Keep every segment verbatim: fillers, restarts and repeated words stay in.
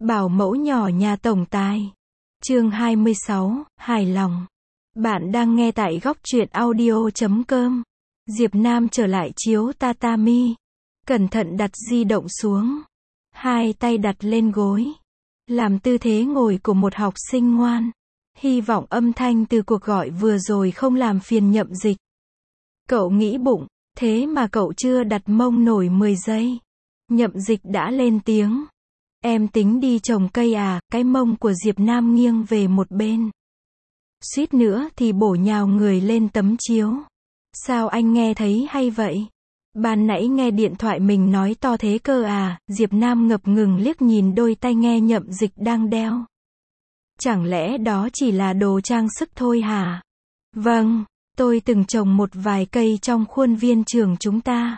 Bảo mẫu nhỏ nhà tổng tài. Chương hai mươi sáu, hài lòng. Bạn đang nghe tại góc truyện audio chấm com. Diệp Nam trở lại chiếu tatami. Cẩn thận đặt di động xuống. Hai tay đặt lên gối. Làm tư thế ngồi của một học sinh ngoan. Hy vọng âm thanh từ cuộc gọi vừa rồi không làm phiền Nhậm Dịch. Cậu nghĩ bụng, thế mà cậu chưa đặt mông nổi mười giây. Nhậm Dịch đã lên tiếng. Em tính đi trồng cây à, cái mông của Diệp Nam nghiêng về một bên. Suýt nữa thì bổ nhào người lên tấm chiếu. Sao anh nghe thấy hay vậy? Ban nãy nghe điện thoại mình nói to thế cơ à, Diệp Nam ngập ngừng liếc nhìn đôi tai nghe Nhậm Dịch đang đeo. Chẳng lẽ đó chỉ là đồ trang sức thôi hả? Vâng, tôi từng trồng một vài cây trong khuôn viên trường chúng ta.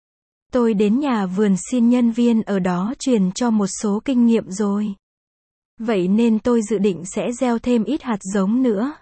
Tôi đến nhà vườn xin nhân viên ở đó truyền cho một số kinh nghiệm rồi. Vậy nên tôi dự định sẽ gieo thêm ít hạt giống nữa.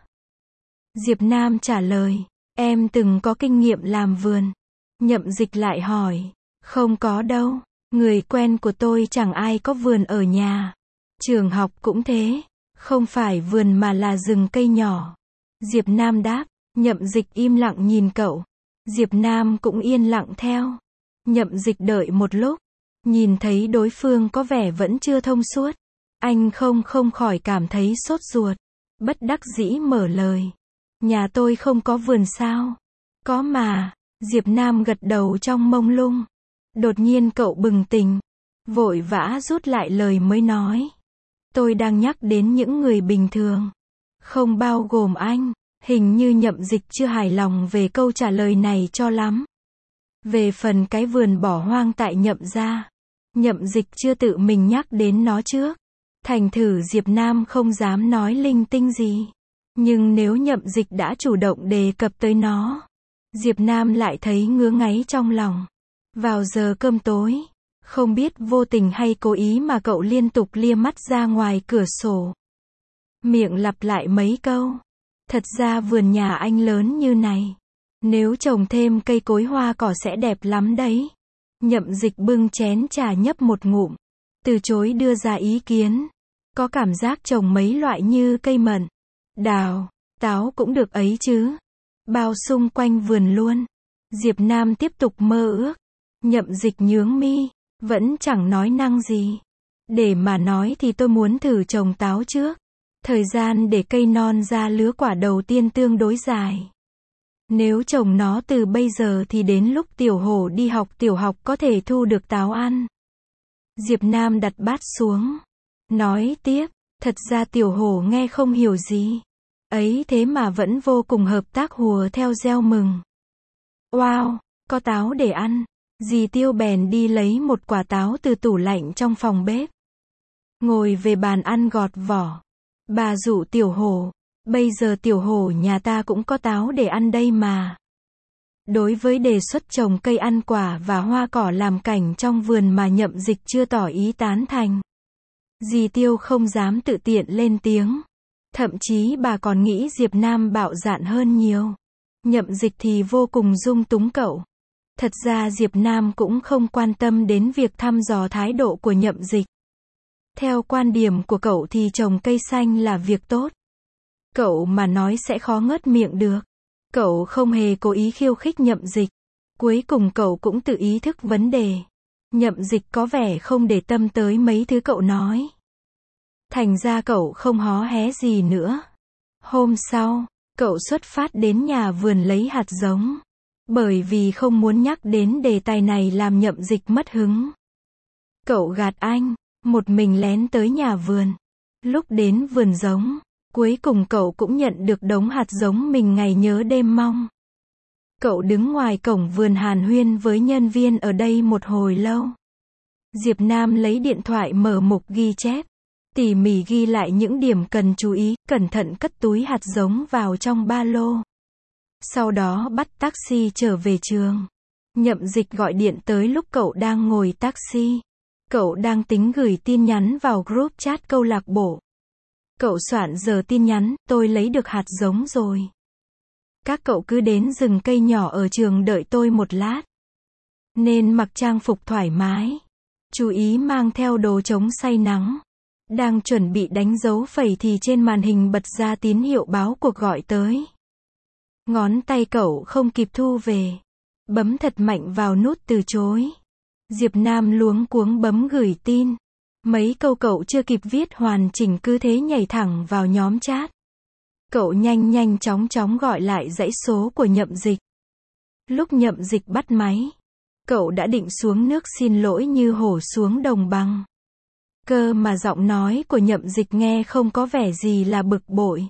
Diệp Nam trả lời, em từng có kinh nghiệm làm vườn. Nhậm Dịch lại hỏi, không có đâu, người quen của tôi chẳng ai có vườn ở nhà. Trường học cũng thế, không phải vườn mà là rừng cây nhỏ. Diệp Nam đáp, Nhậm Dịch im lặng nhìn cậu. Diệp Nam cũng yên lặng theo. Nhậm Dịch đợi một lúc, nhìn thấy đối phương có vẻ vẫn chưa thông suốt. Anh không không khỏi cảm thấy sốt ruột. Bất đắc dĩ mở lời. Nhà tôi không có vườn sao? Có mà. Diệp Nam gật đầu trong mông lung. Đột nhiên cậu bừng tỉnh. Vội vã rút lại lời mới nói. Tôi đang nhắc đến những người bình thường. Không bao gồm anh. Hình như Nhậm Dịch chưa hài lòng về câu trả lời này cho lắm. Về phần cái vườn bỏ hoang tại Nhậm gia, Nhậm Dịch chưa tự mình nhắc đến nó trước. Thành thử Diệp Nam không dám nói linh tinh gì. Nhưng nếu Nhậm Dịch đã chủ động đề cập tới nó, Diệp Nam lại thấy ngứa ngáy trong lòng. Vào giờ cơm tối, không biết vô tình hay cố ý mà cậu liên tục lia mắt ra ngoài cửa sổ. Miệng lặp lại mấy câu. Thật ra vườn nhà anh lớn như này. Nếu trồng thêm cây cối hoa cỏ sẽ đẹp lắm đấy. Nhậm Dịch bưng chén trà nhấp một ngụm. Từ chối đưa ra ý kiến. Có cảm giác trồng mấy loại như cây mận, đào, táo cũng được ấy chứ. Bao xung quanh vườn luôn. Diệp Nam tiếp tục mơ ước. Nhậm Dịch nhướng mi. Vẫn chẳng nói năng gì. Để mà nói thì tôi muốn thử trồng táo trước. Thời gian để cây non ra lứa quả đầu tiên tương đối dài. Nếu trồng nó từ bây giờ thì đến lúc tiểu hổ đi học tiểu học có thể thu được táo ăn. Diệp Nam đặt bát xuống. Nói tiếp, thật ra tiểu hổ nghe không hiểu gì. Ấy thế mà vẫn vô cùng hợp tác hùa theo reo mừng. Wow, có táo để ăn. Dì Tiêu bèn đi lấy một quả táo từ tủ lạnh trong phòng bếp. Ngồi về bàn ăn gọt vỏ. Bà dụ tiểu hổ. Bây giờ tiểu hổ nhà ta cũng có táo để ăn đây mà. Đối với đề xuất trồng cây ăn quả và hoa cỏ làm cảnh trong vườn mà Nhậm Dịch chưa tỏ ý tán thành. Dì Tiêu không dám tự tiện lên tiếng. Thậm chí bà còn nghĩ Diệp Nam bạo dạn hơn nhiều. Nhậm Dịch thì vô cùng dung túng cậu. Thật ra Diệp Nam cũng không quan tâm đến việc thăm dò thái độ của Nhậm Dịch. Theo quan điểm của cậu thì trồng cây xanh là việc tốt. Cậu mà nói sẽ khó ngớt miệng được. Cậu không hề cố ý khiêu khích Nhậm Dịch. Cuối cùng cậu cũng tự ý thức vấn đề. Nhậm Dịch có vẻ không để tâm tới mấy thứ cậu nói. Thành ra cậu không hó hé gì nữa. Hôm sau, cậu xuất phát đến nhà vườn lấy hạt giống. Bởi vì không muốn nhắc đến đề tài này làm Nhậm Dịch mất hứng. Cậu gạt anh, một mình lén tới nhà vườn. Lúc đến vườn giống, cuối cùng cậu cũng nhận được đống hạt giống mình ngày nhớ đêm mong. Cậu đứng ngoài cổng vườn hàn huyên với nhân viên ở đây một hồi lâu. Diệp Nam lấy điện thoại mở mục ghi chép. Tỉ mỉ ghi lại những điểm cần chú ý, cẩn thận cất túi hạt giống vào trong ba lô. Sau đó bắt taxi trở về trường. Nhậm Dịch gọi điện tới lúc cậu đang ngồi taxi. Cậu đang tính gửi tin nhắn vào group chat câu lạc bộ. Cậu soạn giờ tin nhắn, tôi lấy được hạt giống rồi. Các cậu cứ đến rừng cây nhỏ ở trường đợi tôi một lát. Nên mặc trang phục thoải mái. Chú ý mang theo đồ chống say nắng. Đang chuẩn bị đánh dấu phẩy thì trên màn hình bật ra tín hiệu báo cuộc gọi tới. Ngón tay cậu không kịp thu về. Bấm thật mạnh vào nút từ chối. Diệp Nam luống cuống bấm gửi tin. Mấy câu cậu chưa kịp viết hoàn chỉnh cứ thế nhảy thẳng vào nhóm chat. Cậu nhanh nhanh chóng chóng gọi lại dãy số của Nhậm Dịch. Lúc Nhậm Dịch bắt máy, cậu đã định xuống nước xin lỗi như hổ xuống đồng bằng. Cơ mà giọng nói của Nhậm Dịch nghe không có vẻ gì là bực bội.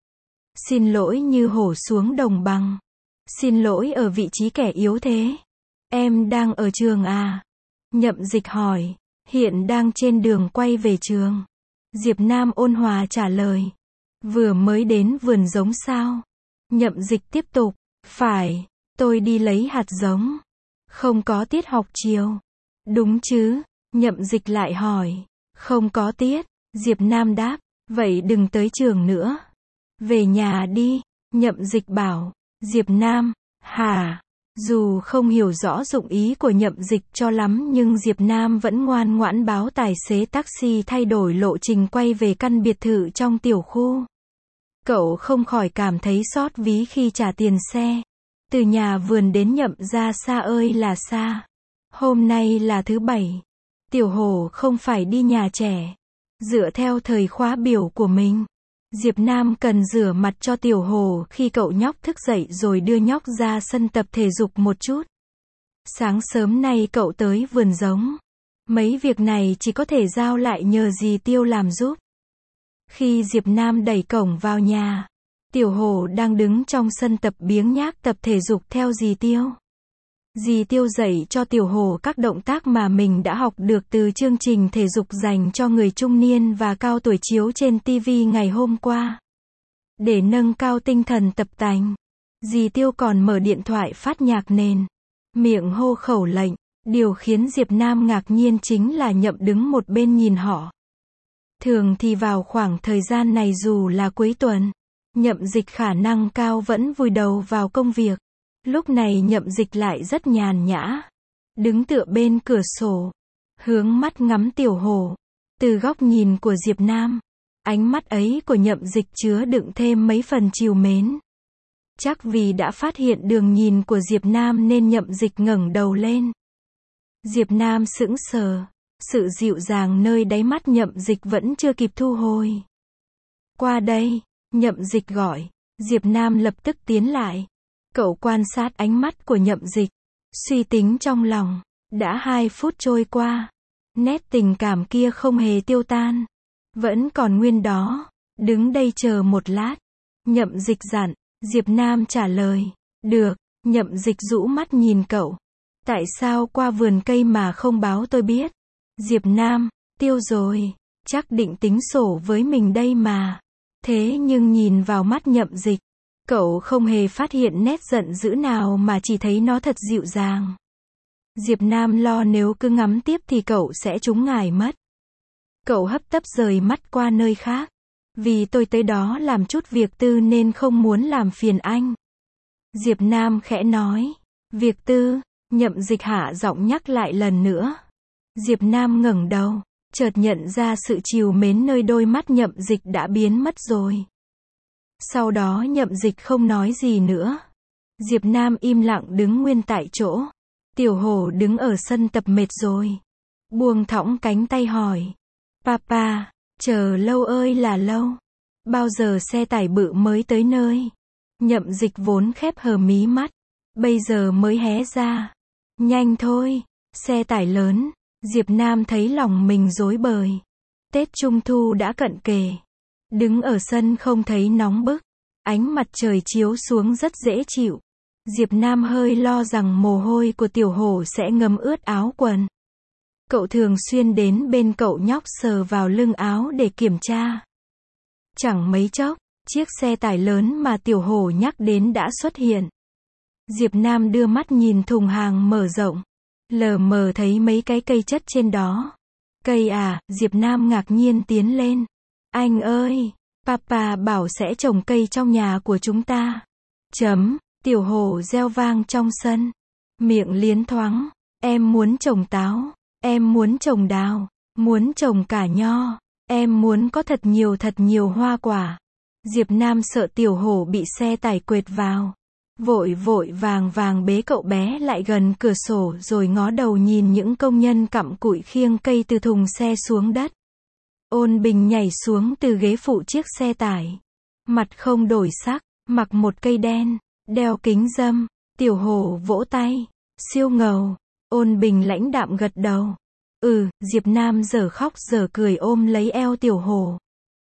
Xin lỗi như hổ xuống đồng bằng. Xin lỗi ở vị trí kẻ yếu thế. Em đang ở trường à? Nhậm Dịch hỏi. Hiện đang trên đường quay về trường. Diệp Nam ôn hòa trả lời. Vừa mới đến vườn giống sao? Nhậm Dịch tiếp tục. Phải, tôi đi lấy hạt giống. Không có tiết học chiều. Đúng chứ? Nhậm Dịch lại hỏi. Không có tiết. Diệp Nam đáp. Vậy đừng tới trường nữa. Về nhà đi. Nhậm Dịch bảo. Diệp Nam. Hả? Dù không hiểu rõ dụng ý của Nhậm Dịch cho lắm nhưng Diệp Nam vẫn ngoan ngoãn báo tài xế taxi thay đổi lộ trình quay về căn biệt thự trong tiểu khu. Cậu không khỏi cảm thấy xót ví khi trả tiền xe. Từ nhà vườn đến Nhậm gia xa ơi là xa. Hôm nay là thứ bảy. Tiểu Hổ không phải đi nhà trẻ. Dựa theo thời khóa biểu của mình, Diệp Nam cần rửa mặt cho Tiểu Hổ khi cậu nhóc thức dậy rồi đưa nhóc ra sân tập thể dục một chút. Sáng sớm nay cậu tới vườn giống. Mấy việc này chỉ có thể giao lại nhờ dì Tiêu làm giúp. Khi Diệp Nam đẩy cổng vào nhà, Tiểu Hổ đang đứng trong sân tập biếng nhác tập thể dục theo dì Tiêu. Dì Tiêu dạy cho Tiểu Hổ các động tác mà mình đã học được từ chương trình thể dục dành cho người trung niên và cao tuổi chiếu trên ti vi ngày hôm qua. Để nâng cao tinh thần tập tành, dì Tiêu còn mở điện thoại phát nhạc nền, miệng hô khẩu lệnh. Điều khiến Diệp Nam ngạc nhiên chính là Nhậm đứng một bên nhìn họ. Thường thì vào khoảng thời gian này dù là cuối tuần, Nhậm Dịch khả năng cao vẫn vùi đầu vào công việc. Lúc này Nhậm Dịch lại rất nhàn nhã, đứng tựa bên cửa sổ, hướng mắt ngắm Tiểu Hổ. Từ góc nhìn của Diệp Nam, ánh mắt ấy của Nhậm Dịch chứa đựng thêm mấy phần trìu mến. Chắc vì đã phát hiện đường nhìn của Diệp Nam nên Nhậm Dịch ngẩng đầu lên. Diệp Nam sững sờ, sự dịu dàng nơi đáy mắt Nhậm Dịch vẫn chưa kịp thu hồi. Qua đây, Nhậm Dịch gọi. Diệp Nam lập tức tiến lại. Cậu quan sát ánh mắt của Nhậm Dịch, suy tính trong lòng. Đã hai phút trôi qua, nét tình cảm kia không hề tiêu tan, vẫn còn nguyên đó. Đứng đây chờ một lát. Nhậm Dịch dặn. Diệp Nam trả lời. Được. Nhậm Dịch rũ mắt nhìn cậu. Tại sao qua vườn cây mà không báo tôi biết? Diệp Nam. Tiêu rồi. Chắc định tính sổ với mình đây mà. Thế nhưng nhìn vào mắt Nhậm Dịch, cậu không hề phát hiện nét giận dữ nào mà chỉ thấy nó thật dịu dàng. Diệp Nam lo nếu cứ ngắm tiếp thì cậu sẽ trúng ngải mất. Cậu hấp tấp rời mắt qua nơi khác. Vì tôi tới đó làm chút việc tư nên không muốn làm phiền anh. Diệp Nam khẽ nói. Việc tư? Nhậm Dịch hạ giọng nhắc lại lần nữa. Diệp Nam ngẩng đầu, chợt nhận ra sự trìu mến nơi đôi mắt Nhậm Dịch đã biến mất rồi. Sau đó Nhậm Dịch không nói gì nữa. Diệp Nam im lặng đứng nguyên tại chỗ. Tiểu Hổ đứng ở sân tập mệt rồi, buông thõng cánh tay hỏi. Papa, chờ lâu ơi là lâu. Bao giờ xe tải bự mới tới nơi? Nhậm Dịch vốn khép hờ mí mắt, bây giờ mới hé ra. Nhanh thôi, xe tải lớn. Diệp Nam thấy lòng mình rối bời. Tết Trung Thu đã cận kề. Đứng ở sân không thấy nóng bức. Ánh mặt trời chiếu xuống rất dễ chịu. Diệp Nam hơi lo rằng mồ hôi của Tiểu Hổ sẽ ngấm ướt áo quần. Cậu thường xuyên đến bên cậu nhóc sờ vào lưng áo để kiểm tra. Chẳng mấy chốc, chiếc xe tải lớn mà Tiểu Hổ nhắc đến đã xuất hiện. Diệp Nam đưa mắt nhìn thùng hàng mở rộng, lờ mờ thấy mấy cái cây chất trên đó. Cây à? Diệp Nam ngạc nhiên tiến lên. Anh ơi, Papa bảo sẽ trồng cây trong nhà của chúng ta. Chấm. Tiểu Hổ reo vang trong sân, miệng liến thoáng. Em muốn trồng táo, em muốn trồng đào, muốn trồng cả nho. Em muốn có thật nhiều thật nhiều hoa quả. Diệp Nam sợ tiểu hổ bị xe tải quệt vào. Vội vội vàng vàng bế cậu bé lại gần cửa sổ rồi ngó đầu nhìn những công nhân cặm cụi khiêng cây từ thùng xe xuống đất. Ôn Bình nhảy xuống từ ghế phụ chiếc xe tải. Mặt không đổi sắc, mặc một cây đen, đeo kính râm. Tiểu hổ vỗ tay. Siêu ngầu. Ôn Bình lãnh đạm gật đầu. Ừ, Diệp Nam giờ khóc giờ cười ôm lấy eo tiểu hổ.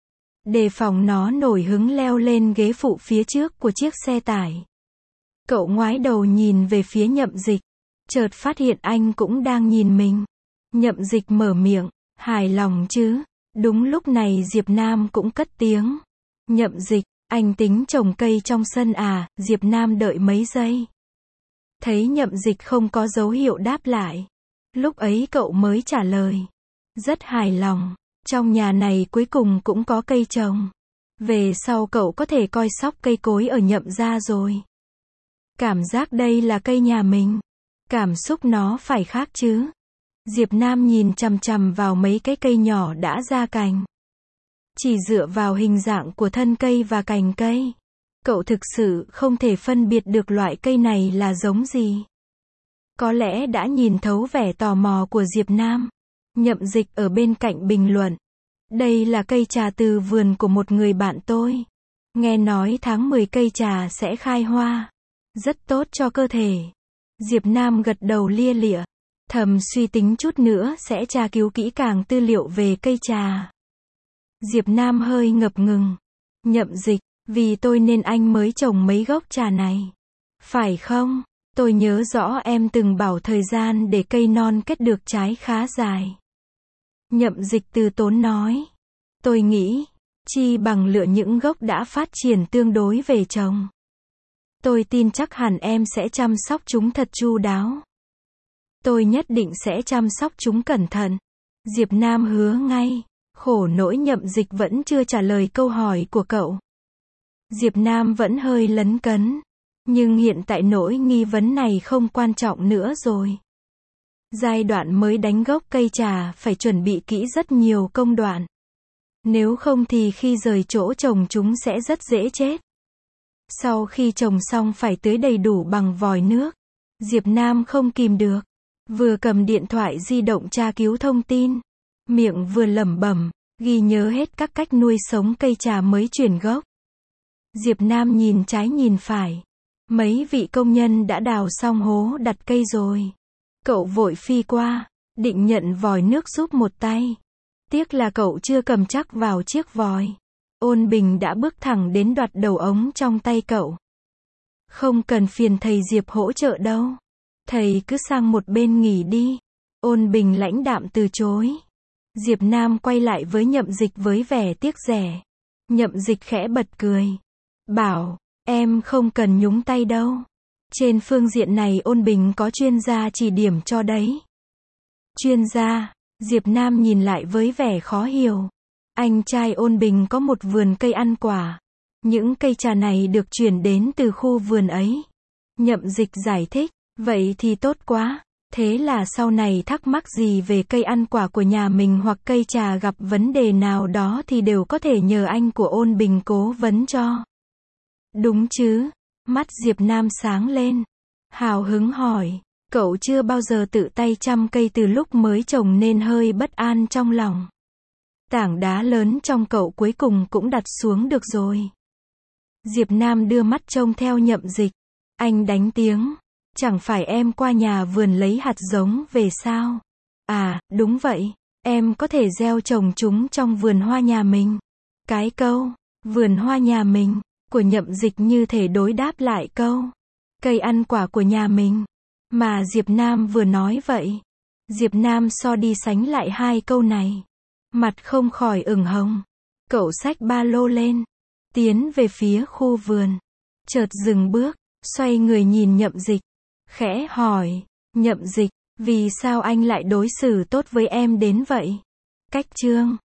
Đề phòng nó nổi hứng leo lên ghế phụ phía trước của chiếc xe tải. Cậu ngoái đầu nhìn về phía Nhậm Dịch. Chợt phát hiện anh cũng đang nhìn mình. Nhậm Dịch mở miệng. Hài lòng chứ? Đúng lúc này Diệp Nam cũng cất tiếng. Nhậm Dịch, anh tính trồng cây trong sân à? Diệp Nam đợi mấy giây. Thấy Nhậm Dịch không có dấu hiệu đáp lại. Lúc ấy cậu mới trả lời. Rất hài lòng. Trong nhà này cuối cùng cũng có cây trồng. Về sau cậu có thể coi sóc cây cối ở Nhậm gia rồi. Cảm giác đây là cây nhà mình. Cảm xúc nó phải khác chứ. Diệp Nam nhìn chằm chằm vào mấy cái cây nhỏ đã ra cành. Chỉ dựa vào hình dạng của thân cây và cành cây, cậu thực sự không thể phân biệt được loại cây này là giống gì. Có lẽ đã nhìn thấu vẻ tò mò của Diệp Nam. Nhậm Dịch ở bên cạnh bình luận. Đây là cây trà từ vườn của một người bạn tôi. Nghe nói tháng mười cây trà sẽ khai hoa. Rất tốt cho cơ thể. Diệp Nam gật đầu lia lịa. Thầm suy tính chút nữa sẽ tra cứu kỹ càng tư liệu về cây trà. Diệp Nam hơi ngập ngừng. Nhậm Dịch, vì tôi nên anh mới trồng mấy gốc trà này. Phải không? Tôi nhớ rõ em từng bảo thời gian để cây non kết được trái khá dài. Nhậm Dịch từ tốn nói. Tôi nghĩ, chi bằng lựa những gốc đã phát triển tương đối về trồng. Tôi tin chắc hẳn em sẽ chăm sóc chúng thật chu đáo. Tôi nhất định sẽ chăm sóc chúng cẩn thận. Diệp Nam hứa ngay. Khổ nỗi Nhậm Dịch vẫn chưa trả lời câu hỏi của cậu. Diệp Nam vẫn hơi lấn cấn. Nhưng hiện tại nỗi nghi vấn này không quan trọng nữa rồi. Giai đoạn mới đánh gốc cây trà phải chuẩn bị kỹ rất nhiều công đoạn. Nếu không thì khi rời chỗ trồng chúng sẽ rất dễ chết. Sau khi trồng xong phải tưới đầy đủ bằng vòi nước. Diệp Nam không kìm được. Vừa cầm điện thoại di động tra cứu thông tin. Miệng vừa lẩm bẩm, ghi nhớ hết các cách nuôi sống cây trà mới chuyển gốc. Diệp Nam nhìn trái nhìn phải. Mấy vị công nhân đã đào xong hố đặt cây rồi. Cậu vội phi qua, định nhận vòi nước giúp một tay. Tiếc là cậu chưa cầm chắc vào chiếc vòi. Ôn Bình đã bước thẳng đến đoạt đầu ống trong tay cậu. Không cần phiền thầy Diệp hỗ trợ đâu. Thầy cứ sang một bên nghỉ đi. Ôn Bình lãnh đạm từ chối. Diệp Nam quay lại với Nhậm Dịch với vẻ tiếc rẻ. Nhậm Dịch khẽ bật cười. Bảo, em không cần nhúng tay đâu. Trên phương diện này Ôn Bình có chuyên gia chỉ điểm cho đấy. Chuyên gia? Diệp Nam nhìn lại với vẻ khó hiểu. Anh trai Ôn Bình có một vườn cây ăn quả. Những cây trà này được chuyển đến từ khu vườn ấy. Nhậm Dịch giải thích. Vậy thì tốt quá. Thế là sau này thắc mắc gì về cây ăn quả của nhà mình hoặc cây trà gặp vấn đề nào đó thì đều có thể nhờ anh của Ôn Bình cố vấn cho. Đúng chứ? Mắt Diệp Nam sáng lên. Hào hứng hỏi. Cậu chưa bao giờ tự tay chăm cây từ lúc mới trồng nên hơi bất an trong lòng. Tảng đá lớn trong cậu cuối cùng cũng đặt xuống được rồi. Diệp Nam đưa mắt trông theo Nhậm Dịch. Anh đánh tiếng. Chẳng phải em qua nhà vườn lấy hạt giống về sao? À, đúng vậy. Em có thể gieo trồng chúng trong vườn hoa nhà mình. Cái câu, vườn hoa nhà mình, của Nhậm Dịch như thể đối đáp lại câu, cây ăn quả của nhà mình. Mà Diệp Nam vừa nói vậy. Diệp Nam so đi sánh lại hai câu này. Mặt không khỏi ửng hồng. Cậu xách ba lô lên. Tiến về phía khu vườn. Chợt dừng bước, xoay người nhìn Nhậm Dịch. Khẽ hỏi, Nhậm Dịch, vì sao anh lại đối xử tốt với em đến vậy? Cách chương